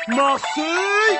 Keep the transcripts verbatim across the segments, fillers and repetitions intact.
Marseille.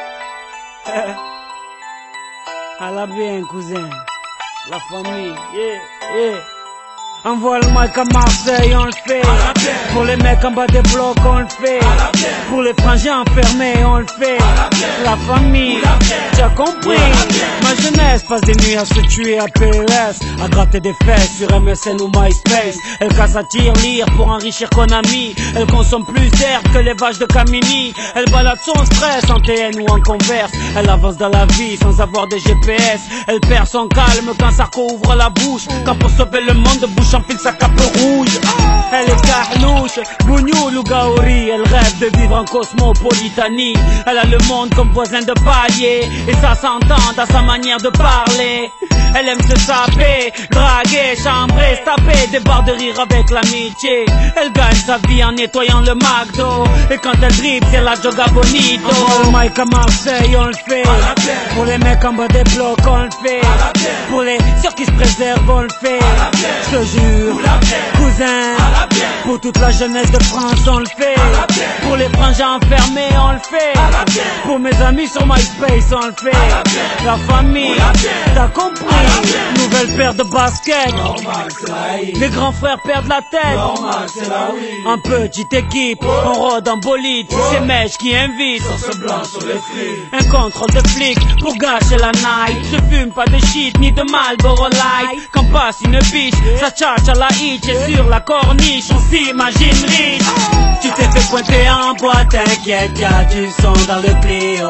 À la bien, cousin. La famille, yeah, yeah. Envoie le mic à Marseille, on le fait. Pour les mecs en bas des blocs, on le fait. Pour les frangins enfermés, on le fait. La famille, tu as compris. Ma jeunesse passe des nuits à se tuer à P S, à gratter des fesses sur M S N ou MySpace. Elle casse à tir-lire pour enrichir Konami. Elle consomme plus d'herbe que les vaches de Camini. Elle balade son stress en T N ou en Converse. Elle avance dans la vie sans avoir de G P S. Elle perd son calme quand Sarko ouvre la bouche. Quand pour sauver le monde, bouche enfile sa cape rouge. Elle est carlouche, bougnoul ou gaori. Elle rêve de vivre en cosmopolitanie. Elle a le monde comme voisin de palier, et ça s'entend dans sa manière de parler. Elle aime se saper, draguer, chambrer, se taper des barres de rire avec l'amitié. Elle gagne sa vie en nettoyant le McDo, et quand elle dribble c'est la joga bonito. Pour le mic à Marseille on le fait. Pour les mecs en bas des blocs on le fait. Pour les ceux qui se préservent on le fait. Je te jure, cousin, pour toute la jeunesse de France on le fait. Pour les frangins enfermés on le fait. Pour mes amis sur MySpace on le fait. La famille, t'as compris. Nouvelle paire de baskets. Les grands frères perdent la tête. En petite équipe, on rôde en bolide. C'est Mèche qui invite. Un contrôle de flic pour gâcher la night. Je fume pas de shit ni de Marlboro Light. Quand passe une biche, ça tchatche à la hitch. Et sur la corniche, on s'imagine riche. Tu t'es fait pointer en boîte, t'inquiète, y'a du son dans le Clio.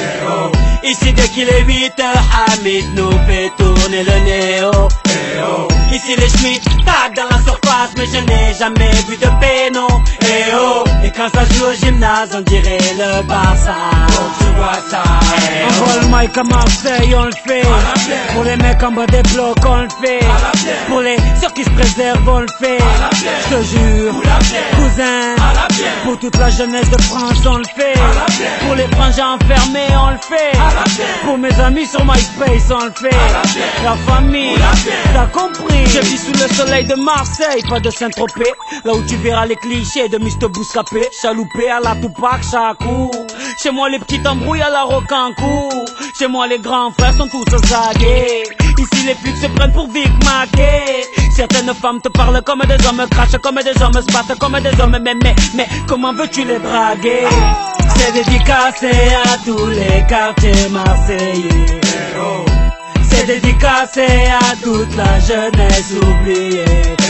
Ici dès qu'il est huit heures, Hamid nous fait tourner le néo. Ici les Schmitt tac dans la surface, mais je n'ai jamais vu de péno. Eh oh. Et quand ça joue au gymnase, on dirait le Barça. Oh, tu vois ça. Eh oh. Envoie le mic à Marseille, on le fait. Pour les mecs en bas des blocs, on le fait. Pour les ceux qui se préservent, on le fait. Je te jure, cousin, pour toute la jeunesse de France, on le fait. Pour les frangins enfermés, on le fait. Pour mes amis sur MySpace, on le fait. La famille, t'as compris. Je vis sous le soleil de Marseille, pas de Saint-Tropez. Là où tu verras les clichés de mister Bouscapé. Chaloupé à la Tupac, Chakou. Chez moi les petites embrouilles à la Rocancourt. Chez moi les grands frères sont tous zagués. Ici les flics se prennent pour Vic Mackey. Certaines femmes te parlent comme des hommes, crachent comme des hommes, se battent comme des hommes. Mais, mais, mais, comment veux-tu les draguer? C'est dédicacé à tous les quartiers marseillais. C'est dédicacé à toute la jeunesse oubliée.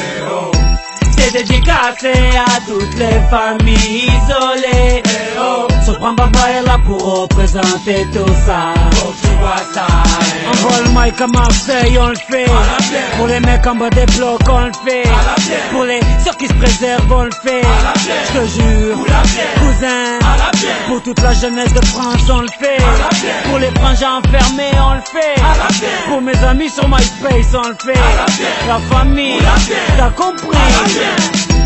C'est dédicacé à toutes les familles isolées. Sopran Baba est là pour représenter tout ça. Envoie le mic à Marseille, on le fait. Pour les mecs en bas des blocs, on le fait. Pour les ceux qui se préservent, on le fait. Je te jure, cousin, pour toute la jeunesse de France, on le fait. Pour les frangins enfermés, on le fait. Pour mes amis sur MySpace, on le fait. La famille, t'as compris.